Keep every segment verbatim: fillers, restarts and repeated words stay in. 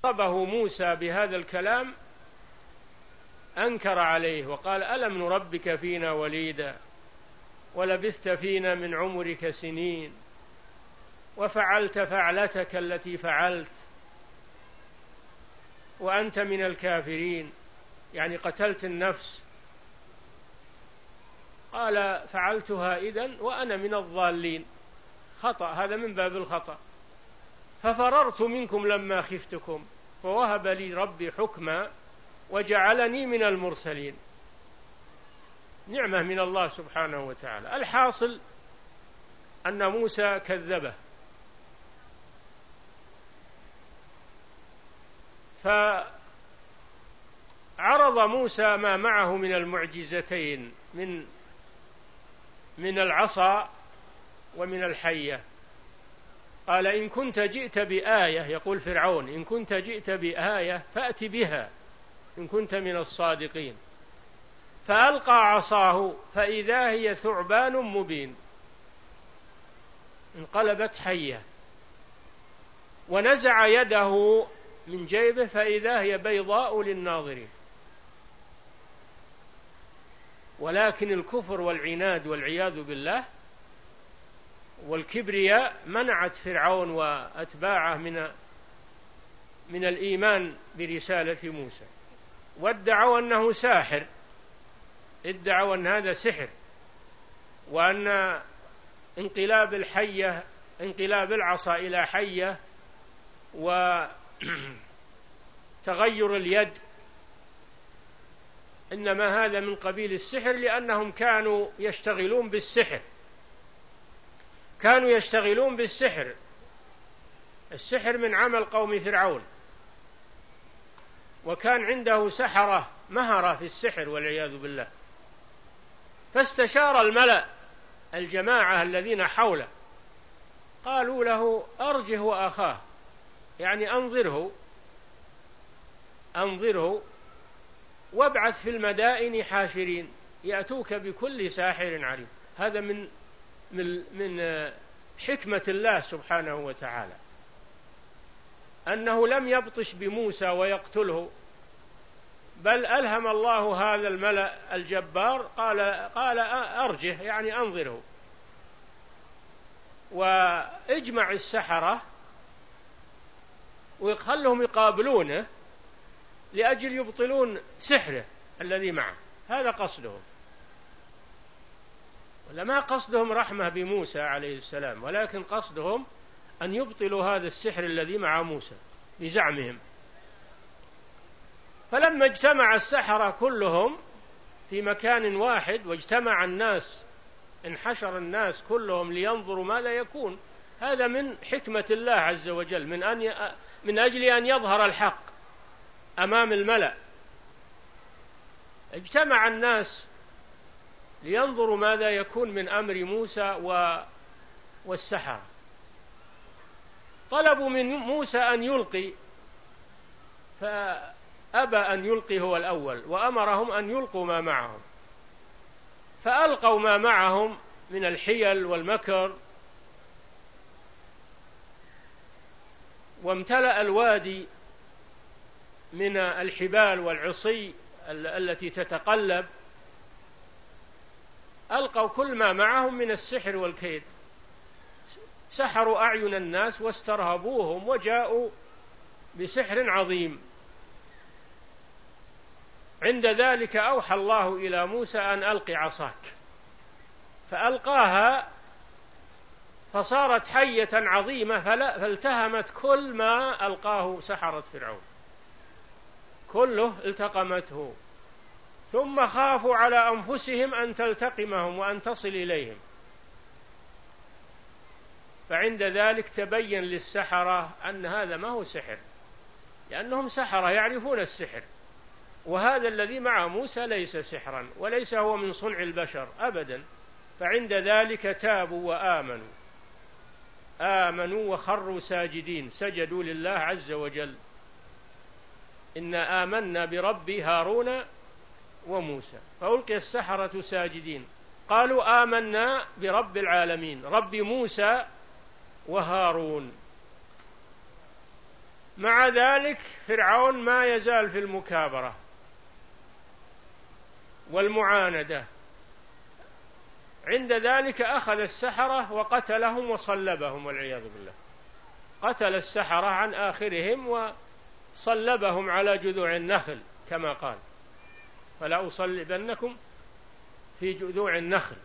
خاطبه موسى بهذا الكلام أنكر عليه وقال: ألم نربك فينا وليدا ولبثت فينا من عمرك سنين وفعلت فعلتك التي فعلت وأنت من الكافرين، يعني قتلت النفس. قال: فعلتها إذن وأنا من الضالين، خطأ، هذا من باب الخطأ. ففررت منكم لما خفتكم فوهب لي ربي حكما وجعلني من المرسلين. نعمة من الله سبحانه وتعالى. الحاصل أن موسى كذبه، فعرض موسى ما معه من المعجزتين من من العصا ومن الحية. قال: إن كنت جئت بآية، يقول فرعون: إن كنت جئت بآية فأت بها إن كنت من الصادقين. فألقى عصاه فإذا هي ثعبان مبين، انقلبت حية، ونزع يده من جيبه فإذا هي بيضاء للناظرين. ولكن الكفر والعناد والعياذ بالله والكبرياء منعت فرعون وأتباعه من من الإيمان برسالة موسى، وادعوا أنه ساحر، ادعوا أن هذا سحر، وأن انقلاب الحية انقلاب العصا إلى حية وتغير اليد إنما هذا من قبيل السحر، لأنهم كانوا يشتغلون بالسحر كانوا يشتغلون بالسحر السحر من عمل قوم فرعون، وكان عنده سحرة مهرة في السحر والعياذ بالله. فاستشار الملأ الجماعة الذين حوله، قالوا له: أرجه وأخاه، يعني أنظره أنظره وابعث في المدائن حاشرين يأتوك بكل ساحر عليم. هذا من من من حكمة الله سبحانه وتعالى، أنه لم يبطش بموسى ويقتله، بل ألهم الله هذا الملأ الجبار، قال قال أرجه، يعني أنظره، واجمع السحرة ويخلهم يقابلونه لأجل يبطلون سحره الذي معه. هذا قصدهم، ولا ما قصدهم رحمة بموسى عليه السلام، ولكن قصدهم أن يبطلوا هذا السحر الذي مع موسى بزعمهم. فلما اجتمع السحرة كلهم في مكان واحد واجتمع الناس، انحشر الناس كلهم لينظروا ماذا يكون. هذا من حكمة الله عز وجل، من أن ي... من أجل أن يظهر الحق أمام الملأ. اجتمع الناس لينظروا ماذا يكون من أمر موسى و... والسحرة. طلبوا من موسى أن يلقي، فأبى أن يلقي هو الأول، وأمرهم أن يلقوا ما معهم، فألقوا ما معهم من الحيل والمكر، وامتلأ الوادي من الحبال والعصي التي تتقلب. ألقوا كل ما معهم من السحر والكيد، سحروا أعين الناس واسترهبوهم وجاءوا بسحر عظيم. عند ذلك أوحى الله إلى موسى أن ألق عصاك، فألقاها فصارت حية عظيمة فالتهمت كل ما ألقاه سحرة فرعون، كله التقمته، ثم خافوا على أنفسهم أن تلتقمهم وأن تصل إليهم. فعند ذلك تبين للسحرة أن هذا ما هو سحر، لأنهم سحرة يعرفون السحر، وهذا الذي مع موسى ليس سحرا وليس هو من صنع البشر أبدا. فعند ذلك تابوا وآمنوا آمنوا وخروا ساجدين، سجدوا لله عز وجل. إنا آمنا برب هارون وموسى، فألقي السحرة ساجدين، قالوا آمنا برب العالمين، رب موسى وهارون. مع ذلك فرعون ما يزال في المكابرة والمعاندة. عند ذلك أخذ السحرة وقتلهم وصلبهم والعياذ بالله، قتل السحرة عن آخرهم وصلبهم على جذوع النخل كما قال: فلا أصلبنكم في جذوع النخل.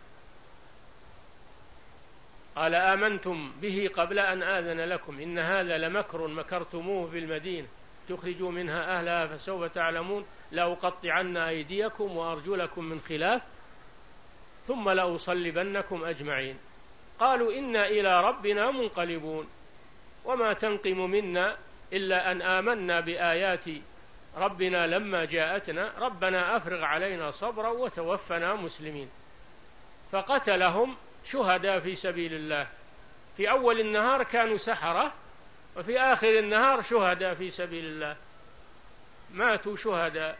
قال: آمنتم به قبل أن آذن لكم إن هذا لمكر مكرتموه في المدينة تخرجوا منها أهلها فسوف تعلمون لأقطعن أيديكم وأرجلكم من خلاف ثم لأصلبنكم أجمعين. قالوا إنا إلى ربنا منقلبون وما تنقم منا إلا أن آمنا بآيات ربنا لما جاءتنا ربنا أفرغ علينا صبرا وتوفنا مسلمين. فقتلهم شهداء في سبيل الله، في أول النهار كانوا سحرة وفي آخر النهار شهداء في سبيل الله، ماتوا شهداء.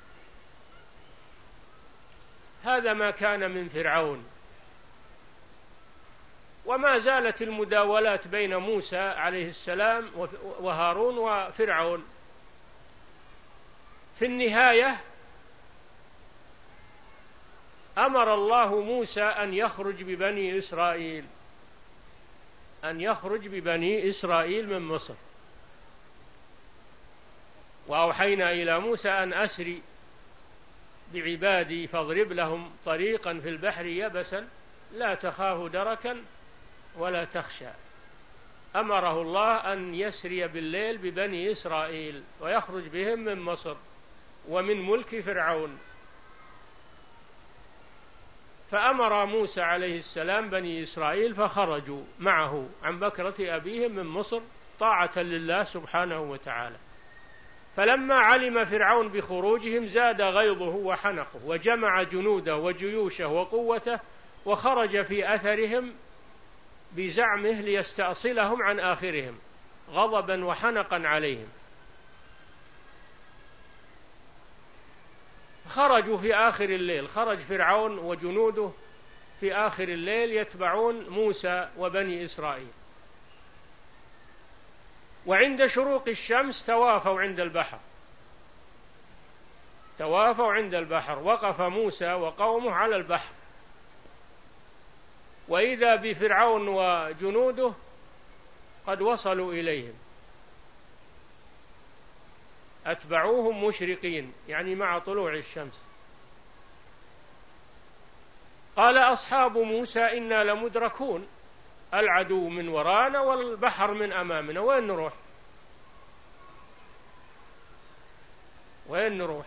هذا ما كان من فرعون. وما زالت المداولات بين موسى عليه السلام وهارون وفرعون. في النهاية أمر الله موسى أن يخرج ببني إسرائيل أن يخرج ببني إسرائيل من مصر. وأوحينا إلى موسى أن أسري بعبادي فاضرب لهم طريقا في البحر يبسا لا تخاف دركا ولا تخشى. أمره الله أن يسري بالليل ببني إسرائيل ويخرج بهم من مصر ومن ملك فرعون. فأمر موسى عليه السلام بني إسرائيل فخرجوا معه عن بكرة أبيهم من مصر طاعة لله سبحانه وتعالى. فلما علم فرعون بخروجهم زاد غيظه وحنقه وجمع جنوده وجيوشه وقوته وخرج في أثرهم بزعمه ليستأصلهم عن آخرهم غضبا وحنقا عليهم. خرجوا في آخر الليل، خرج فرعون وجنوده في آخر الليل يتبعون موسى وبني إسرائيل. وعند شروق الشمس توافوا عند البحر توافوا عند البحر وقف موسى وقومه على البحر، وإذا بفرعون وجنوده قد وصلوا إليهم، أتبعوهم مشرقين يعني مع طلوع الشمس. قال أصحاب موسى إنا لمدركون، العدو من ورانا والبحر من أمامنا، وين نروح وين نروح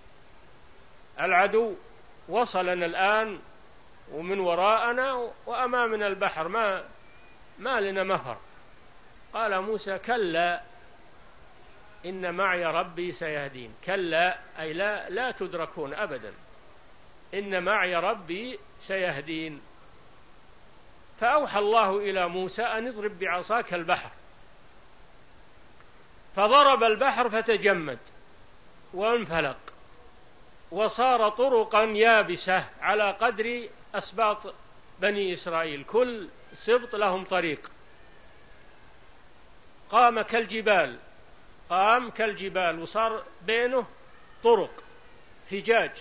العدو وصلنا الآن ومن وراءنا وأمامنا البحر، ما ما لنا مفر. قال موسى كلا إن معي ربي سيهدين. كلا أي لا لا تدركون أبدا، إن معي ربي سيهدين. فأوحى الله إلى موسى أن اضرب بعصاك البحر، فضرب البحر فتجمد وانفلق وصار طرقا يابسة على قدر أسباط بني إسرائيل، كل سبط لهم طريق. قام كالجبال قام كالجبال وصار بينه طرق فجاج،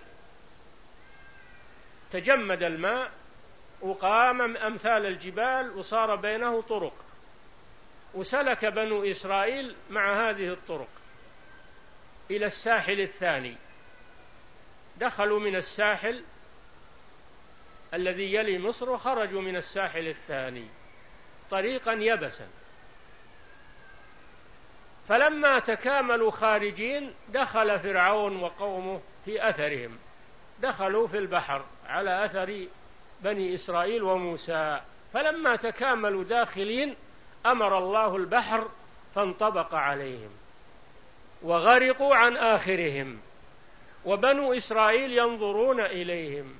تجمد الماء وقام أمثال الجبال وصار بينه طرق. وسلك بنو إسرائيل مع هذه الطرق إلى الساحل الثاني، دخلوا من الساحل الذي يلي مصر وخرجوا من الساحل الثاني طريقا يبسا. فلما تكاملوا خارجين دخل فرعون وقومه في أثرهم، دخلوا في البحر على أثر بني إسرائيل وموسى. فلما تكاملوا داخلين أمر الله البحر فانطبق عليهم وغرقوا عن آخرهم، وبنو إسرائيل ينظرون إليهم،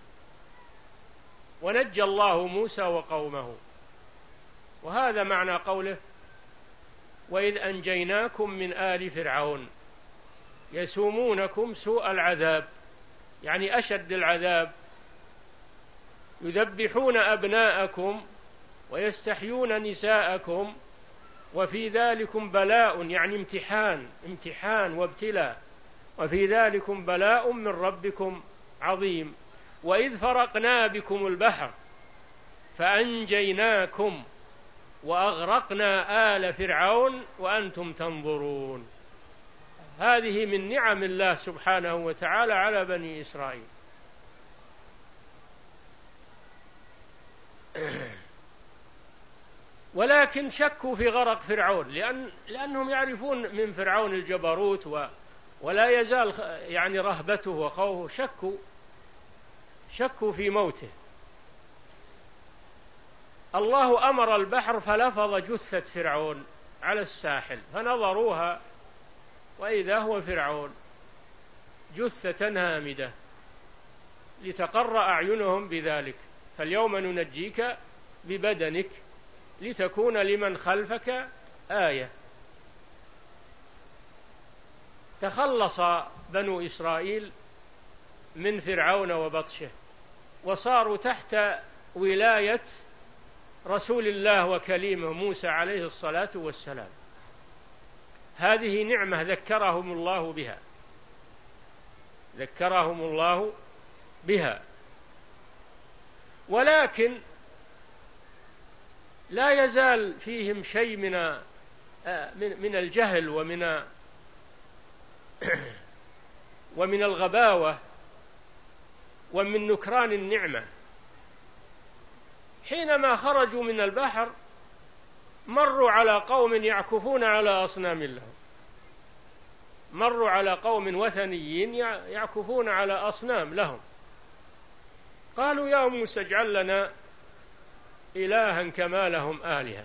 ونجى الله موسى وقومه. وهذا معنى قوله وإذ أنجيناكم من آل فرعون يسومونكم سوء العذاب، يعني أشد العذاب، يذبحون أبناءكم ويستحيون نساءكم وفي ذلكم بلاء يعني امتحان امتحان وابتلاء، وفي ذلكم بلاء من ربكم عظيم. وإذ فرقنا بكم البحر فأنجيناكم وأغرقنا آل فرعون وأنتم تنظرون. هذه من نعم الله سبحانه وتعالى على بني إسرائيل. ولكن شكوا في غرق فرعون، لأن لأنهم يعرفون من فرعون الجبروت و ولا يزال يعني رهبته وخوفه، شكوا شكوا في موته. الله أمر البحر فلفظ جثة فرعون على الساحل، فنظروها وإذا هو فرعون جثة هامدة، لتقر أعينهم بذلك. فاليوم ننجيك ببدنك لتكون لمن خلفك آية. تخلص بنو إسرائيل من فرعون وبطشه، وصاروا تحت ولاية رسول الله وكليمه موسى عليه الصلاة والسلام. هذه نعمة ذكرهم الله بها، ذكرهم الله بها. ولكن لا يزال فيهم شيء من من الجهل ومن ومن الغباوة ومن نكران النعمة. حينما خرجوا من البحر مروا على قوم يعكفون على أصنام لهم، مروا على قوم وثنيين يعكفون على أصنام لهم. قالوا يا موسى اجعل لنا إلها كما لهم آلهة.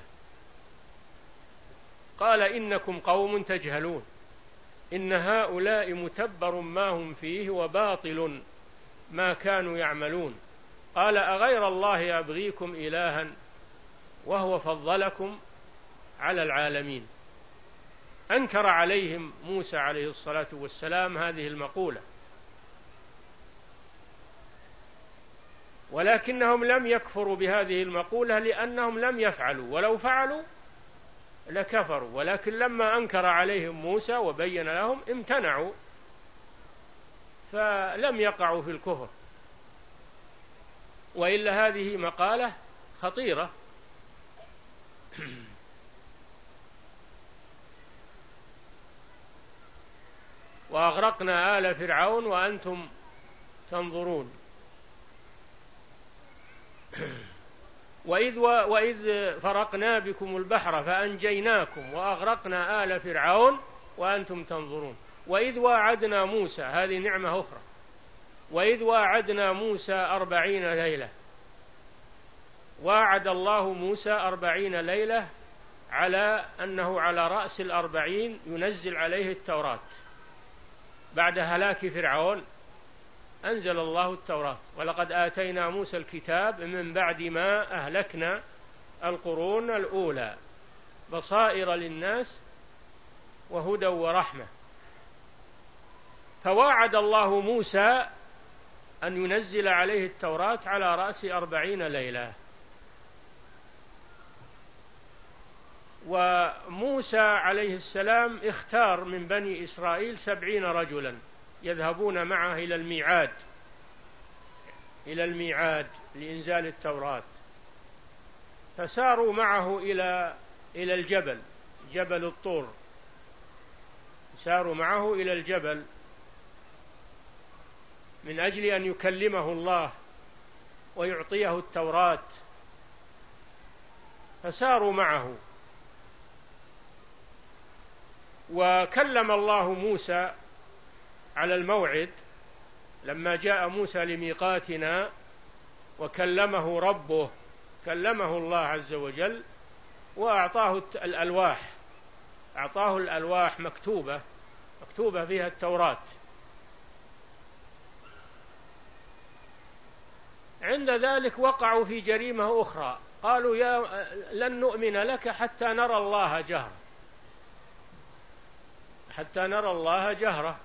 قال إنكم قوم تجهلون إن هؤلاء متبر ما هم فيه وباطل ما كانوا يعملون. قال أغير الله أبغيكم إلها وهو فضلكم على العالمين. أنكر عليهم موسى عليه الصلاة والسلام هذه المقولة، ولكنهم لم يكفروا بهذه المقولة لأنهم لم يفعلوا، ولو فعلوا لكفروا. ولكن لما أنكر عليهم موسى وبين لهم امتنعوا، فلم يقعوا في الكفر. وإلا هذه مقالة خطيرة. وأغرقنا آل فرعون وأنتم تنظرون. وإذ, وإذ فرقنا بكم البحر فأنجيناكم وأغرقنا آل فرعون وأنتم تنظرون. وإذ واعدنا موسى، هذه نعمة أخرى، وإذ واعدنا موسى أربعين ليلة. واعد الله موسى أربعين ليلة على أنه على رأس الأربعين ينزل عليه التوراة. بعد هلاك فرعون أنزل الله التوراة. ولقد آتينا موسى الكتاب من بعد ما أهلكنا القرون الأولى بصائر للناس وهدى ورحمة. فواعد الله موسى أن ينزل عليه التوراة على رأس أربعين ليلة. وموسى عليه السلام اختار من بني إسرائيل سبعين رجلا يذهبون معه إلى الميعاد إلى الميعاد لإنزال التوراة. فساروا معه إلى إلى الجبل، جبل الطور. ساروا معه إلى الجبل من أجل أن يكلمه الله ويعطيه التوراة. فساروا معه، وكلم الله موسى على الموعد لما جاء موسى لميقاتنا وكلمه ربه، كلمه الله عز وجل وأعطاه الألواح، أعطاه الألواح مكتوبة مكتوبة فيها التوراة. عند ذلك وقعوا في جريمة أخرى، قالوا يا لن نؤمن لك حتى نرى الله جهرة، حتى نرى الله جهرة.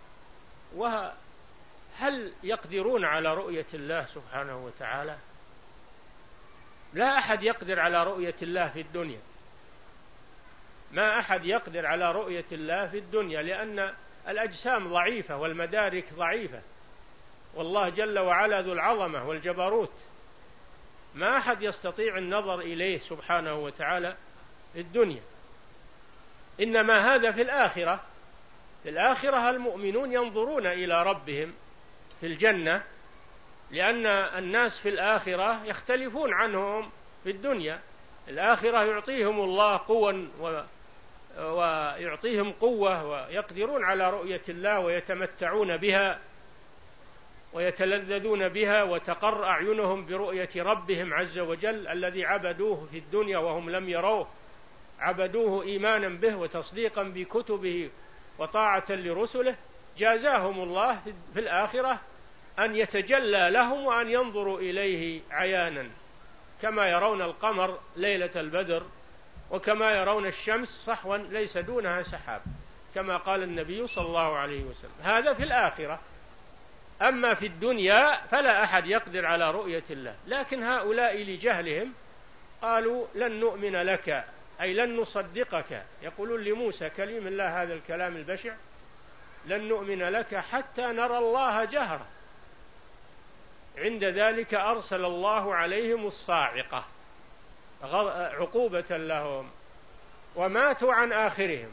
وهل يقدرون على رؤية الله سبحانه وتعالى؟ لا أحد يقدر على رؤية الله في الدنيا. ما أحد يقدر على رؤية الله في الدنيا، لأن الأجسام ضعيفة والمدارك ضعيفة، والله جل وعلا ذو العظمة والجبروت، ما أحد يستطيع النظر إليه سبحانه وتعالى في الدنيا. إنما هذا في الآخرة. في الآخرة المؤمنون ينظرون إلى ربهم في الجنة، لأن الناس في الآخرة يختلفون عنهم في الدنيا. الآخرة يعطيهم الله قوة ويعطيهم قوة ويقدرون على رؤية الله ويتمتعون بها ويتلذذون بها، وتقر أعينهم برؤية ربهم عز وجل الذي عبدوه في الدنيا وهم لم يروه، عبدوه إيمانا به وتصديقا بكتبه وطاعة لرسله. جازاهم الله في الآخرة أن يتجلى لهم وأن ينظروا إليه عيانا، كما يرون القمر ليلة البدر، وكما يرون الشمس صحوا ليس دونها سحاب، كما قال النبي صلى الله عليه وسلم. هذا في الآخرة. أما في الدنيا فلا أحد يقدر على رؤية الله. لكن هؤلاء لجهلهم قالوا لن نؤمن لك، أي لن نصدقك. يقولون لموسى كليم الله هذا الكلام البشع: لن نؤمن لك حتى نرى الله جهرة. عند ذلك أرسل الله عليهم الصاعقة عقوبة لهم، وماتوا عن آخرهم.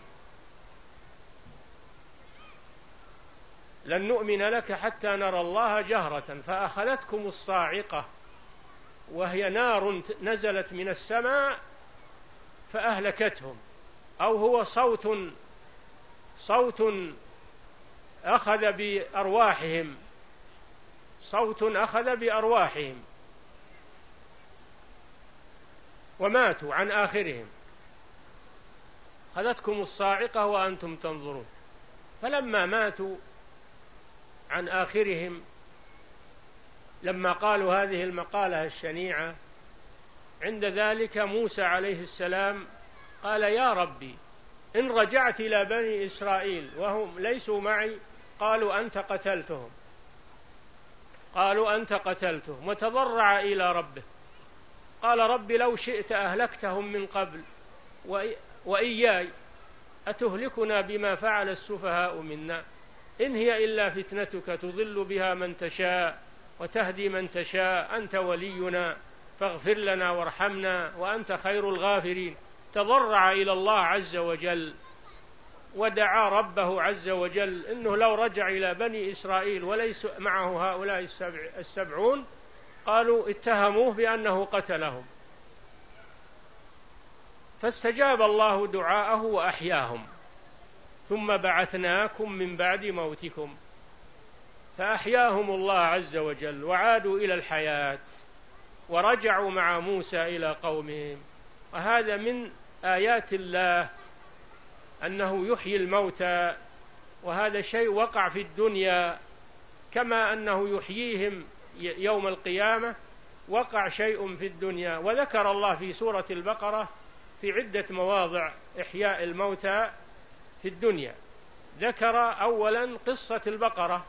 لن نؤمن لك حتى نرى الله جهرة فأخذتكم الصاعقة، وهي نار نزلت من السماء فأهلكتهم، أو هو صوت صوت أخذ بأرواحهم، صوت أخذ بأرواحهم وماتوا عن آخرهم. أخذتكم الصاعقة وأنتم تنظرون. فلما ماتوا عن آخرهم، لما قالوا هذه المقالة الشنيعة، عند ذلك موسى عليه السلام قال: يا ربي إن رجعت إلى بني إسرائيل وهم ليسوا معي قالوا أنت قتلتهم قالوا أنت قتلتهم وتضرع إلى ربه قال: رب لو شئت أهلكتهم من قبل وإياي أتهلكنا بما فعل السفهاء منا إن هي إلا فتنتك تضل بها من تشاء وتهدي من تشاء أنت ولينا فاغفر لنا وارحمنا وأنت خير الغافرين. تضرع إلى الله عز وجل ودعا ربه عز وجل إنه لو رجع إلى بني إسرائيل وليس معه هؤلاء السبعون قالوا اتهموه بأنه قتلهم، فاستجاب الله دعاءه وأحياهم: ثم بعثناكم من بعد موتكم. فأحياهم الله عز وجل وعادوا إلى الحياة ورجعوا مع موسى إلى قومهم. وهذا من آيات الله أنه يحيي الموتى، وهذا شيء وقع في الدنيا كما أنه يحييهم يوم القيامة، وقع شيء في الدنيا. وذكر الله في سورة البقرة في عدة مواضع إحياء الموتى في الدنيا. ذكر أولا قصة البقرة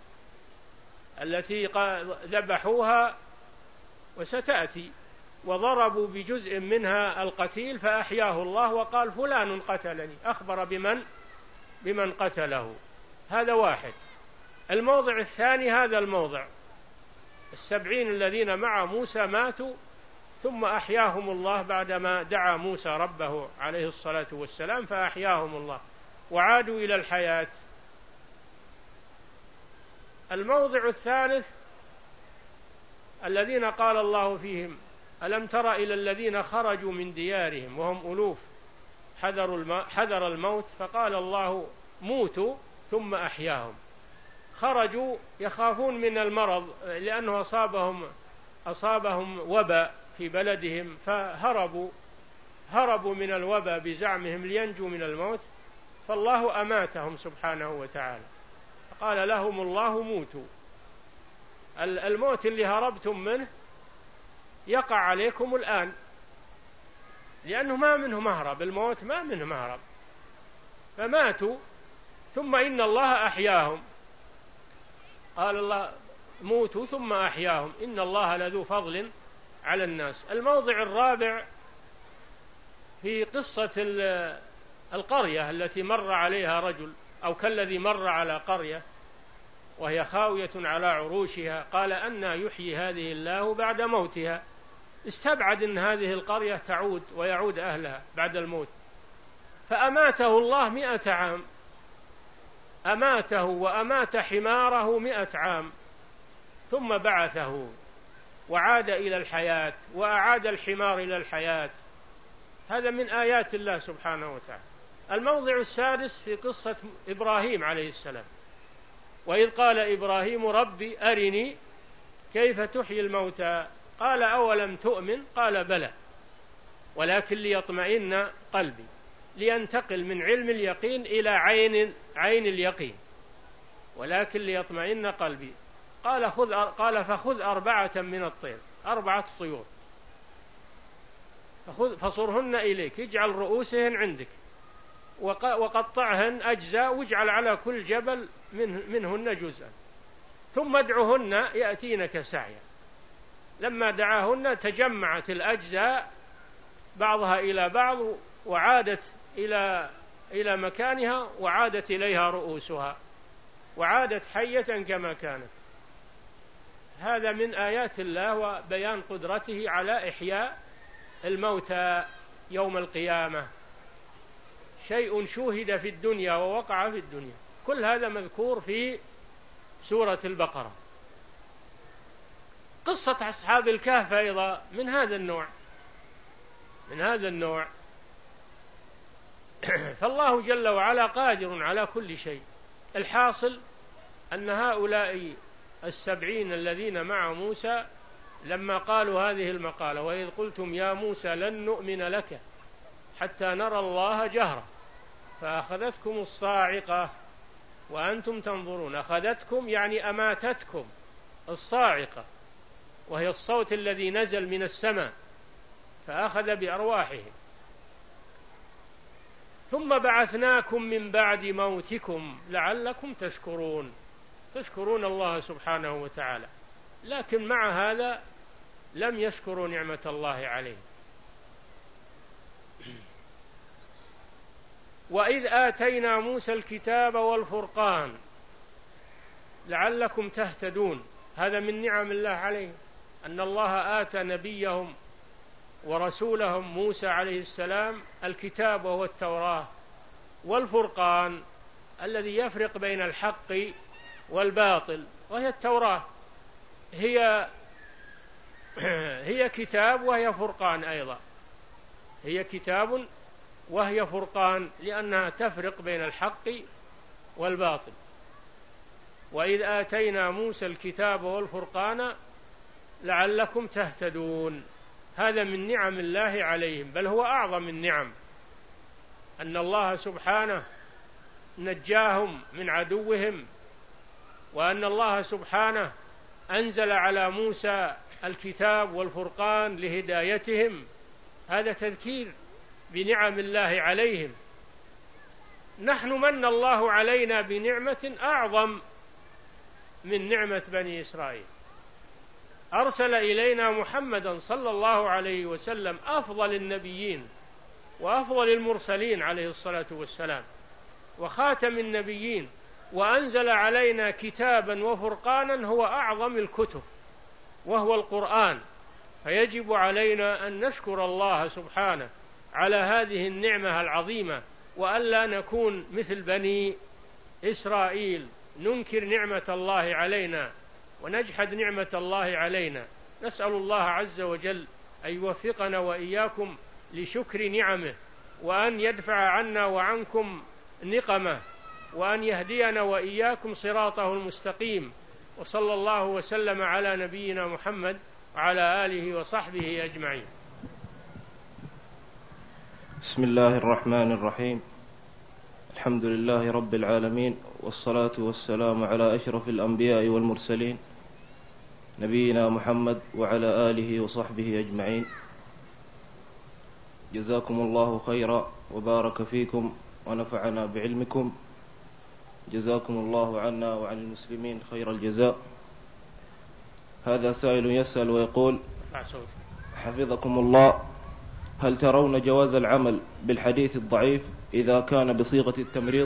التي ذبحوها وستأتي، وضربوا بجزء منها القتيل فأحياه الله وقال فلان قتلني، أخبر بمن بمن قتله. هذا واحد. الموضع الثاني هذا الموضع: السبعين الذين مع موسى ماتوا ثم أحياهم الله بعدما دعا موسى ربه عليه الصلاة والسلام فأحياهم الله وعادوا إلى الحياة. الموضع الثالث الذين قال الله فيهم: ألم تر إلى الذين خرجوا من ديارهم وهم ألوف حذر الموت فقال الله موتوا ثم أحياهم. خرجوا يخافون من المرض لأنه أصابهم أصابهم وباء في بلدهم، فهربوا هربوا من الوباء بزعمهم لينجوا من الموت، فالله أماتهم سبحانه وتعالى. قال لهم الله موتوا. الموت اللي هربتم منه يقع عليكم الآن، لأنه ما منه مهرب، الموت ما منه مهرب. فماتوا ثم إن الله أحياهم. قال الله موتوا ثم أحياهم إن الله لذو فضل على الناس. الموضع الرابع في قصة القرية التي مر عليها رجل، أو كالذي مر على قرية وهي خاوية على عروشها قال أنى يحيي هذه الله بعد موتها، استبعد أن هذه القرية تعود ويعود أهلها بعد الموت، فأماته الله مئة عام، أماته وأمات حماره مئة عام، ثم بعثه وعاد إلى الحياة وأعاد الحمار إلى الحياة. هذا من آيات الله سبحانه وتعالى. الموضع السادس في قصة إبراهيم عليه السلام، وإذ قال إبراهيم ربي أرني كيف تحيي الموتى قال أولم تؤمن قال بلى ولكن ليطمئن قلبي، لينتقل من علم اليقين إلى عين عين اليقين، ولكن ليطمئن قلبي. قال خذ قال فخذ أربعة من الطير، أربعة طيور، فخذ فصرهن إليك، اجعل رؤوسهن عندك وقطعهن أجزاء واجعل على كل جبل منهن جزءا، ثم ادعهن يأتينك سعيا. لما دعاهن تجمعت الأجزاء بعضها إلى بعض وعادت إلى إلى مكانها، وعادت إليها رؤوسها وعادت حية كما كانت. هذا من آيات الله وبيان قدرته على إحياء الموتى يوم القيامة، شيء شوهد في الدنيا ووقع في الدنيا. كل هذا مذكور في سورة البقرة. قصة أصحاب الكهف أيضا من هذا النوع من هذا النوع فالله جل وعلا قادر على كل شيء. الحاصل أن هؤلاء السبعين الذين مع موسى لما قالوا هذه المقالة وإذ قلتم يا موسى لن نؤمن لك حتى نرى الله جهرة فأخذتكم الصاعقة وأنتم تنظرون. أخذتكم يعني أماتتكم الصاعقة، وهي الصوت الذي نزل من السماء فأخذ بأرواحهم. ثم بعثناكم من بعد موتكم لعلكم تشكرون، تشكرون الله سبحانه وتعالى، لكن مع هذا لم يشكروا نعمة الله عليهم. وإذ آتينا موسى الكتاب والفرقان لعلكم تهتدون، هذا من نعم الله عليهم، أن الله آتى نبيهم ورسولهم موسى عليه السلام الكتاب وهو التوراة، والفرقان الذي يفرق بين الحق والباطل، وهي التوراة هي هي كتاب وهي فرقان أيضا، هي كتاب وهي فرقان لأنها تفرق بين الحق والباطل. وإذ آتينا موسى الكتاب والفرقان لعلكم تهتدون، هذا من نعم الله عليهم، بل هو أعظم النعم أن الله سبحانه نجاهم من عدوهم، وأن الله سبحانه أنزل على موسى الكتاب والفرقان لهدايتهم. هذا تذكير بنعم الله عليهم. نحن من الله علينا بنعمة أعظم من نعمة بني إسرائيل، أرسل إلينا محمدا صلى الله عليه وسلم أفضل النبيين وأفضل المرسلين عليه الصلاة والسلام وخاتم النبيين، وأنزل علينا كتابا وفرقانا هو أعظم الكتب وهو القرآن. فيجب علينا أن نشكر الله سبحانه على هذه النعمة العظيمة، وألا نكون مثل بني إسرائيل ننكر نعمة الله علينا ونجحد نعمة الله علينا. نسأل الله عز وجل أن يوفقنا وإياكم لشكر نعمه، وأن يدفع عنا وعنكم نقمه، وأن يهدينا وإياكم صراطه المستقيم. وصلى الله وسلم على نبينا محمد وعلى آله وصحبه أجمعين. بسم الله الرحمن الرحيم. الحمد لله رب العالمين، والصلاة والسلام على أشرف الأنبياء والمرسلين نبينا محمد وعلى آله وصحبه أجمعين. جزاكم الله خيرا وبارك فيكم ونفعنا بعلمكم. جزاكم الله عنا وعن المسلمين خير الجزاء. هذا سائل يسأل ويقول: حفظكم الله، هل ترون جواز العمل بالحديث الضعيف إذا كان بصيغة التمريض؟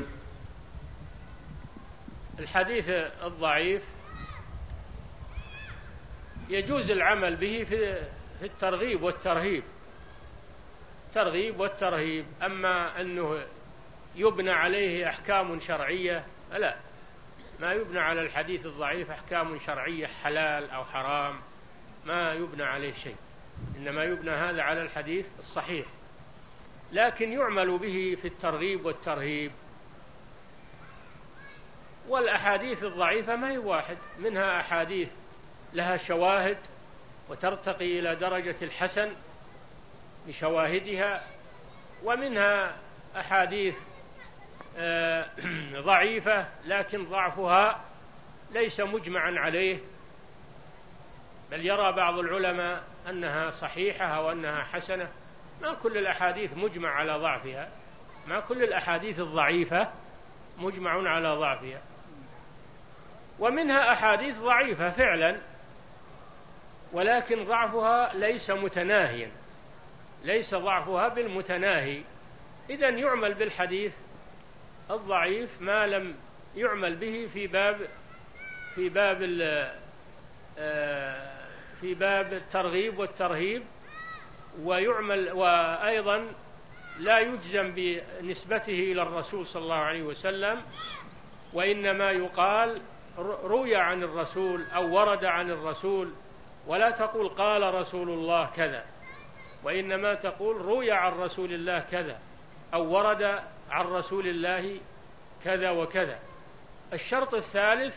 الحديث الضعيف يجوز العمل به في الترغيب والترهيب، الترغيب والترهيب، أما أنه يبنى عليه أحكام شرعية لا، ما يبنى على الحديث الضعيف أحكام شرعية حلال أو حرام، ما يبنى عليه شيء، إنما يبنى هذا على الحديث الصحيح. لكن يعمل به في الترغيب والترهيب. والأحاديث الضعيفة ما هي واحد، منها أحاديث لها شواهد وترتقي إلى درجة الحسن بشواهدها، ومنها أحاديث ضعيفة لكن ضعفها ليس مجمعا عليه، بل يرى بعض العلماء أنها صحيحة أو أنها حسنة. ما كل الأحاديث مجمع على ضعفها، ما كل الأحاديث الضعيفة مجمع على ضعفها. ومنها أحاديث ضعيفة فعلا ولكن ضعفها ليس متناهيا، ليس ضعفها بالمتناهي. إذن يعمل بالحديث الضعيف ما لم يعمل به في باب في باب في باب الترغيب والترهيب، ويعمل وأيضا لا يجزم بنسبته إلى الرسول صلى الله عليه وسلم، وإنما يقال روي عن الرسول أو ورد عن الرسول، ولا تقول قال رسول الله كذا، وإنما تقول روي عن رسول الله كذا أو ورد عن رسول الله كذا وكذا. الشرط الثالث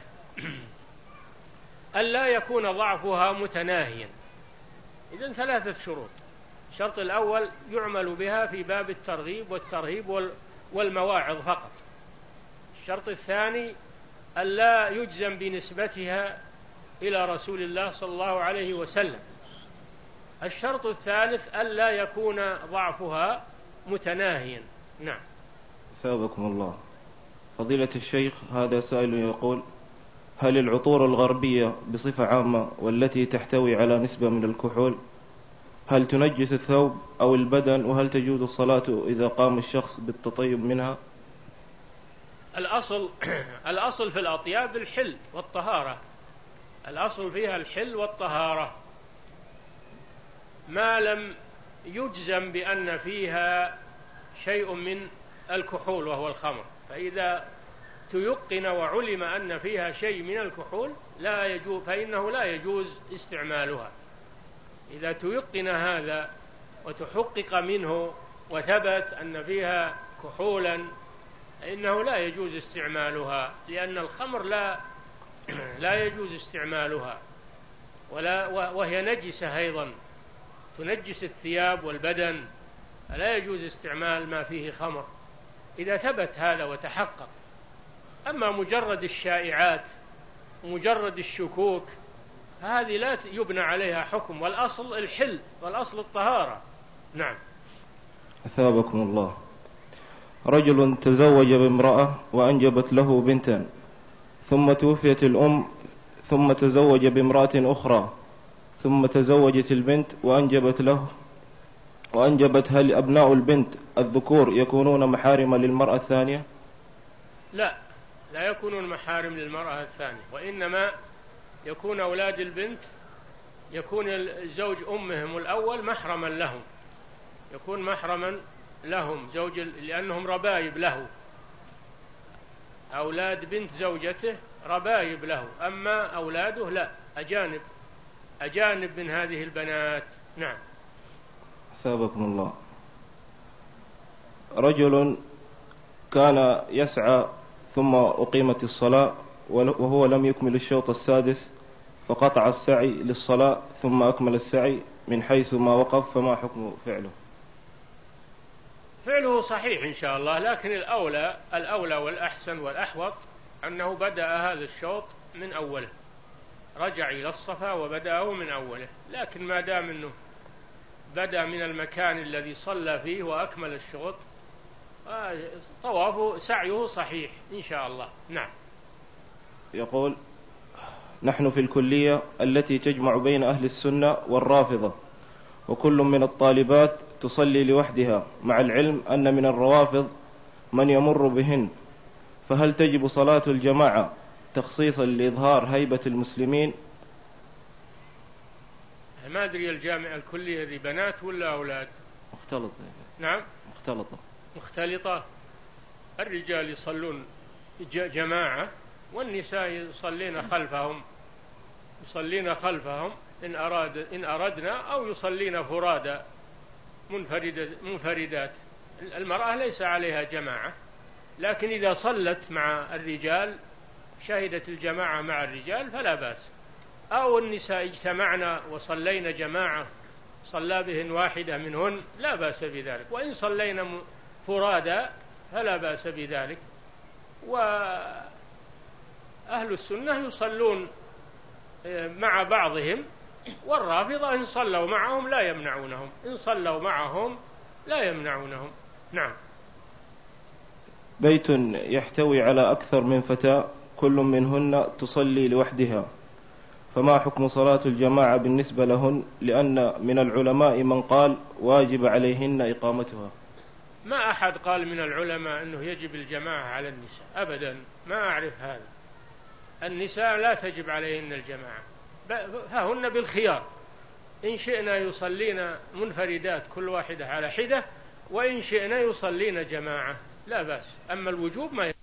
ألا يكون ضعفها متناهيا. إذن ثلاثة شروط: الشرط الأول يعمل بها في باب الترغيب والترهيب والمواعظ فقط. الشرط الثاني ألا يجزم بنسبتها إلى رسول الله صلى الله عليه وسلم. الشرط الثالث ألا يكون ضعفها متناهيا. نعم. ثابكم الله. فضيلة الشيخ، هذا سائل يقول: هل العطور الغربية بصفة عامة والتي تحتوي على نسبة من الكحول هل تنجس الثوب أو البدن، وهل تجوز الصلاة إذا قام الشخص بالتطيب منها؟ الأصل الأصل في الأطياب الحل والطهارة، الأصل فيها الحل والطهارة، ما لم يجزم بأن فيها شيء من الكحول وهو الخمر. فإذا تيقن وعلم أن فيها شيء من الكحول لا يجوز، فإنه لا يجوز استعمالها. إذا تيقن هذا وتحقق منه وثبت أن فيها كحولا فإنه لا يجوز استعمالها، لأن الخمر لا لا يجوز استعمالها، ولا وهي نجسة أيضا، تنجس الثياب والبدن، فلا يجوز استعمال ما فيه خمر إذا ثبت هذا وتحقق. أما مجرد الشائعات ومجرد الشكوك هذه لا يبنى عليها حكم، والأصل الحل والأصل الطهارة. نعم. أثابكم الله. رجل تزوج بامرأة وأنجبت له بنتا، ثم توفيت الأم، ثم تزوج بامرأة أخرى، ثم تزوجت البنت وأنجبت له وأنجبت. هل أبناء البنت الذكور يكونون محارم للمرأة الثانية؟ لا، لا يكونون محارم للمرأة الثانية، وإنما يكون أولاد البنت يكون زوج أمهم الأول محرما لهم، يكون محرما لهم زوج، لأنهم ربايب له، أولاد بنت زوجته ربايب له، أما أولاده لا، أجانب أجانب من هذه البنات. نعم. ثابكم الله. رجل كان يسعى ثم أقيمت الصلاة وهو لم يكمل الشوط السادس فقطع السعي للصلاة ثم أكمل السعي من حيث ما وقف، فما حكم فعله؟ فعله صحيح إن شاء الله، لكن الأولى الأولى والأحسن والأحوط أنه بدأ هذا الشوط من أوله، رجع إلى الصفا وبدأه من أوله. لكن ما دام أنه بدأ من المكان الذي صلى فيه وأكمل الشوط طوافه سعيه صحيح إن شاء الله. نعم. يقول: نحن في الكلية التي تجمع بين أهل السنة والرافضة، وكل من الطالبات تصلي لوحدها، مع العلم أن من الروافض من يمر بهن، فهل تجب صلاة الجماعة تخصيصا لإظهار هيبة المسلمين؟ ما أدري الجامعة الكلية ذي بنات ولا أولاد؟ مختلطة. نعم مختلطة. مختلطة. الرجال يصلون جماعة والنساء يصلين خلفهم يصلين خلفهم إن أراد إن أردنا، أو يصلين فرادى منفردات. المرأة ليس عليها جماعة، لكن إذا صلت مع الرجال شهدت الجماعة مع الرجال فلا بأس. أو النساء اجتمعنا وصلينا جماعة صلى بهن واحدة منهن لا بأس بذلك، وإن صلينا فرادى فلا بأس بذلك. وأهل السنة يصلون مع بعضهم، والرافضة إن صلوا معهم لا يمنعونهم إن صلوا معهم لا يمنعونهم. نعم. بيت يحتوي على أكثر من فتاة كل منهن تصلي لوحدها، فما حكم صلاة الجماعة بالنسبة لهن؟ لأن من العلماء من قال واجب عليهن إقامتها. ما أحد قال من العلماء أنه يجب الجماعة على النساء أبدا، ما أعرف هذا. النساء لا تجب عليهن الجماعة، فهن بالخيار، إن شئنا يصلين منفردات كل واحدة على حدة، وإن شئنا يصلين جماعة لا بأس. أما الوجوب ما